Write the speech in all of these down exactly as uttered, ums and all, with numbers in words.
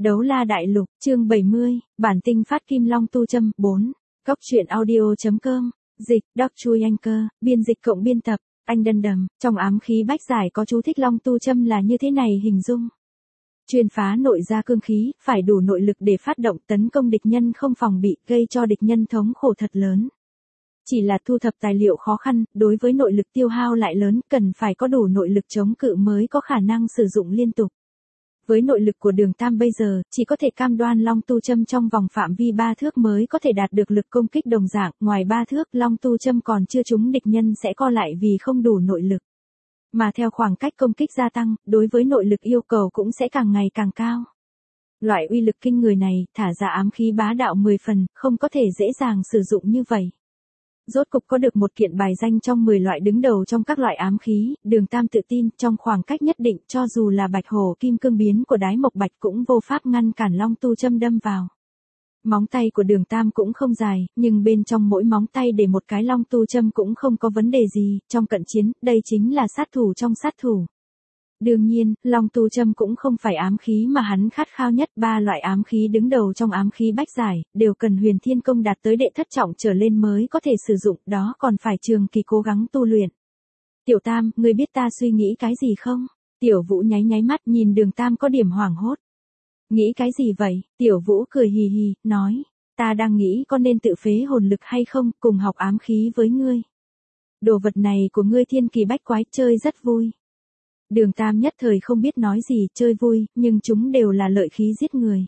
Đấu la đại lục, chương bảy mươi, bản tinh phát kim long tu châm, bốn. Góc truyện audio.com, dịch, Doc Chui Anchor, biên dịch cộng biên tập, anh Đân Đầm, trong ám khí bách giải có chú thích long tu châm là như thế này hình dung. Chuyên phá nội ra cương khí, phải đủ nội lực để phát động tấn công địch nhân không phòng bị, gây cho địch nhân thống khổ thật lớn. Chỉ là thu thập tài liệu khó khăn, đối với nội lực tiêu hao lại lớn, cần phải có đủ nội lực chống cự mới có khả năng sử dụng liên tục. Với nội lực của Đường Tam bây giờ, chỉ có thể cam đoan long tu châm trong vòng phạm vi ba thước mới có thể đạt được lực công kích đồng dạng, ngoài ba thước long tu châm còn chưa trúng địch nhân sẽ co lại vì không đủ nội lực. Mà theo khoảng cách công kích gia tăng, đối với nội lực yêu cầu cũng sẽ càng ngày càng cao. Loại uy lực kinh người này, thả ra ám khí bá đạo mười phần, không có thể dễ dàng sử dụng như vậy. Rốt cục có được một kiện bài danh trong mười loại đứng đầu trong các loại ám khí, Đường Tam tự tin trong khoảng cách nhất định cho dù là bạch hổ kim cương biến của đái mộc bạch cũng vô pháp ngăn cản long tu châm đâm vào. Móng tay của Đường Tam cũng không dài, nhưng bên trong mỗi móng tay để một cái long tu châm cũng không có vấn đề gì, trong cận chiến, đây chính là sát thủ trong sát thủ. Đương nhiên, long tu châm cũng không phải ám khí mà hắn khát khao nhất, ba loại ám khí đứng đầu trong ám khí bách giải, đều cần huyền thiên công đạt tới đệ thất trọng trở lên mới có thể sử dụng, đó còn phải trường kỳ cố gắng tu luyện. Tiểu Tam, ngươi biết ta suy nghĩ cái gì không? Tiểu Vũ nháy nháy mắt nhìn Đường Tam có điểm hoảng hốt. Nghĩ cái gì vậy? Tiểu Vũ cười hì hì, nói, ta đang nghĩ có nên tự phế hồn lực hay không, cùng học ám khí với ngươi. Đồ vật này của ngươi thiên kỳ bách quái, chơi rất vui. Đường Tam nhất thời không biết nói gì, chơi vui, nhưng chúng đều là lợi khí giết người.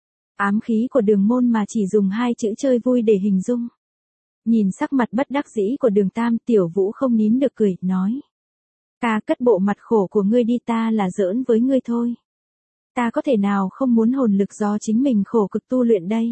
Ám khí của Đường môn mà chỉ dùng hai chữ chơi vui để hình dung. Nhìn sắc mặt bất đắc dĩ của Đường Tam, Tiểu Vũ không nín được cười, nói. Ta cất bộ mặt khổ của ngươi đi, ta là giỡn với ngươi thôi. Ta có thể nào không muốn hồn lực do chính mình khổ cực tu luyện đây?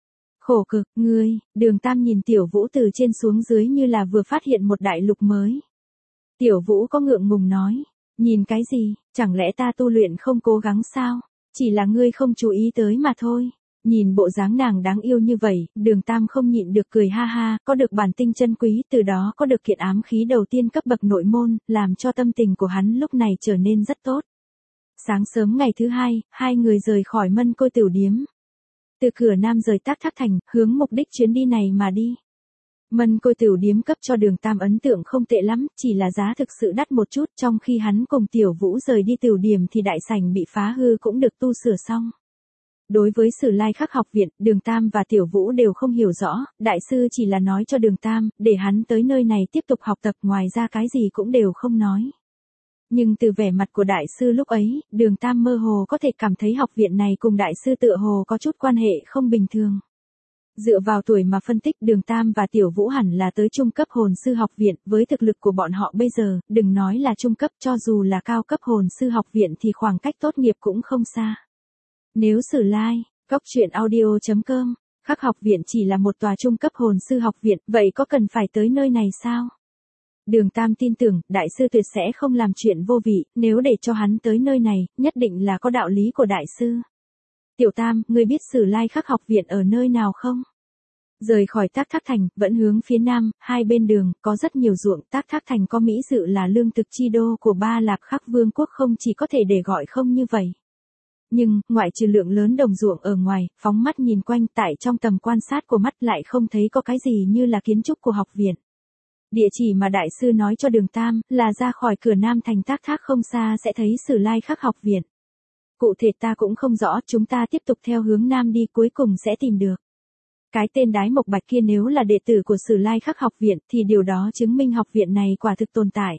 Khổ cực, ngươi, Đường Tam nhìn Tiểu Vũ từ trên xuống dưới như là vừa phát hiện một đại lục mới. Tiểu Vũ có ngượng ngùng nói. Nhìn cái gì, chẳng lẽ ta tu luyện không cố gắng sao? Chỉ là ngươi không chú ý tới mà thôi. Nhìn bộ dáng nàng đáng yêu như vậy, Đường Tam không nhịn được cười ha ha, có được bản tinh chân quý, từ đó có được kiện ám khí đầu tiên cấp bậc nội môn, làm cho tâm tình của hắn lúc này trở nên rất tốt. Sáng sớm ngày thứ hai, hai người rời khỏi Mân Côi Tửu Điếm. Từ cửa Nam rời Tác Thác Thành, hướng mục đích chuyến đi này mà đi. Mân Côi Tửu Điếm cấp cho Đường Tam ấn tượng không tệ lắm, chỉ là giá thực sự đắt một chút, trong khi hắn cùng Tiểu Vũ rời đi Tửu Điếm thì đại sảnh bị phá hư cũng được tu sửa xong. Đối với Sử Lai Khắc học viện, Đường Tam và Tiểu Vũ đều không hiểu rõ, đại sư chỉ là nói cho Đường Tam, để hắn tới nơi này tiếp tục học tập, ngoài ra cái gì cũng đều không nói. Nhưng từ vẻ mặt của đại sư lúc ấy, Đường Tam mơ hồ có thể cảm thấy học viện này cùng đại sư tựa hồ có chút quan hệ không bình thường. Dựa vào tuổi mà phân tích, Đường Tam và Tiểu Vũ hẳn là tới trung cấp hồn sư học viện, với thực lực của bọn họ bây giờ, đừng nói là trung cấp, cho dù là cao cấp hồn sư học viện thì khoảng cách tốt nghiệp cũng không xa. Nếu Sử Lai, Góc truyện audio.com, Khắc học viện chỉ là một tòa trung cấp hồn sư học viện, vậy có cần phải tới nơi này sao? Đường Tam tin tưởng, đại sư tuyệt sẽ không làm chuyện vô vị, nếu để cho hắn tới nơi này, nhất định là có đạo lý của đại sư. Tiểu Tam, ngươi biết Sử Lai Khắc học viện ở nơi nào không? Rời khỏi Tác Thác Thành, vẫn hướng phía nam, hai bên đường, có rất nhiều ruộng, Tác Thác Thành có mỹ dự là lương thực chi đô của Ba Lạc Khắc Vương quốc, không chỉ có thể để gọi không như vậy. Nhưng, ngoại trừ lượng lớn đồng ruộng ở ngoài, phóng mắt nhìn quanh, tại trong tầm quan sát của mắt lại không thấy có cái gì như là kiến trúc của học viện. Địa chỉ mà đại sư nói cho Đường Tam, là ra khỏi cửa Nam thành Tác Thác không xa sẽ thấy Sử Lai Khắc học viện. Cụ thể ta cũng không rõ, chúng ta tiếp tục theo hướng Nam đi, cuối cùng sẽ tìm được. Cái tên đái mộc bạch kia nếu là đệ tử của Sử Lai Khắc học viện thì điều đó chứng minh học viện này quả thực tồn tại.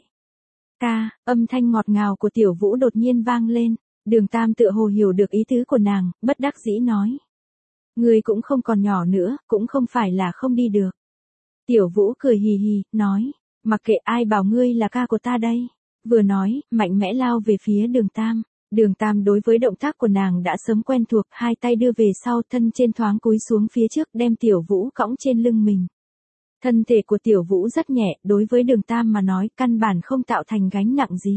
Ca, âm thanh ngọt ngào của Tiểu Vũ đột nhiên vang lên, Đường Tam tựa hồ hiểu được ý tứ của nàng, bất đắc dĩ nói. Người cũng không còn nhỏ nữa, cũng không phải là không đi được. Tiểu Vũ cười hì hì, nói, mặc kệ ai bảo ngươi là ca của ta đây. Vừa nói, mạnh mẽ lao về phía Đường Tam. Đường Tam đối với động tác của nàng đã sớm quen thuộc, hai tay đưa về sau, thân trên thoáng cúi xuống phía trước, đem Tiểu Vũ cõng trên lưng mình. Thân thể của Tiểu Vũ rất nhẹ, đối với Đường Tam mà nói, căn bản không tạo thành gánh nặng gì.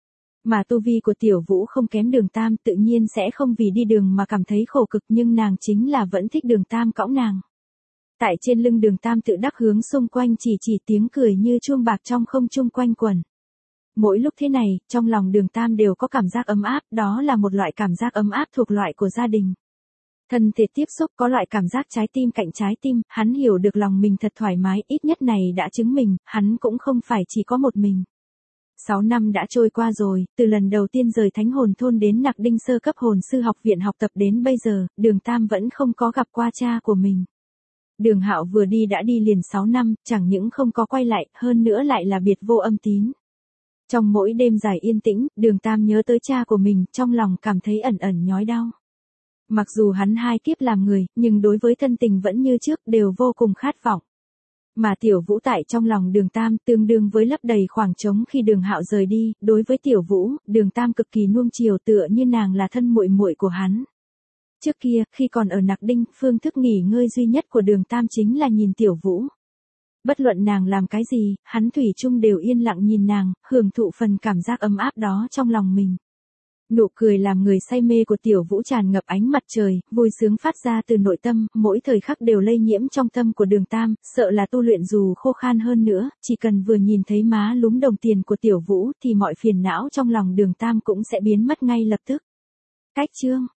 Mà tu vi của Tiểu Vũ không kém Đường Tam, tự nhiên sẽ không vì đi đường mà cảm thấy khổ cực, nhưng nàng chính là vẫn thích Đường Tam cõng nàng. Tại trên lưng Đường Tam tự đắc hướng xung quanh chỉ chỉ tiếng cười như chuông bạc trong không trung quanh quẩn. Mỗi lúc thế này, trong lòng Đường Tam đều có cảm giác ấm áp, đó là một loại cảm giác ấm áp thuộc loại của gia đình. Thân thể tiếp xúc có loại cảm giác trái tim cạnh trái tim, hắn hiểu được lòng mình thật thoải mái, ít nhất này đã chứng minh, hắn cũng không phải chỉ có một mình. Sáu năm đã trôi qua rồi, từ lần đầu tiên rời Thánh Hồn Thôn đến Nặc Đinh sơ cấp hồn sư học viện học tập đến bây giờ, Đường Tam vẫn không có gặp qua cha của mình. Đường Hạo vừa đi đã đi liền sáu năm, chẳng những không có quay lại, hơn nữa lại là biệt vô âm tín. Trong mỗi đêm dài yên tĩnh, Đường Tam nhớ tới cha của mình, trong lòng cảm thấy ẩn ẩn nhói đau. Mặc dù hắn hai kiếp làm người, nhưng đối với thân tình vẫn như trước, đều vô cùng khát vọng. Mà Tiểu Vũ tại trong lòng Đường Tam tương đương với lấp đầy khoảng trống khi Đường Hạo rời đi, đối với Tiểu Vũ, Đường Tam cực kỳ nuông chiều tựa như nàng là thân muội muội của hắn. Trước kia, khi còn ở Nặc Đinh, phương thức nghỉ ngơi duy nhất của Đường Tam chính là nhìn Tiểu Vũ. Bất luận nàng làm cái gì, hắn thủy chung đều yên lặng nhìn nàng, hưởng thụ phần cảm giác ấm áp đó trong lòng mình. Nụ cười làm người say mê của Tiểu Vũ tràn ngập ánh mặt trời, vui sướng phát ra từ nội tâm, mỗi thời khắc đều lây nhiễm trong tâm của Đường Tam, sợ là tu luyện dù khô khan hơn nữa, chỉ cần vừa nhìn thấy má lúm đồng tiền của Tiểu Vũ thì mọi phiền não trong lòng Đường Tam cũng sẽ biến mất ngay lập tức. Cách chương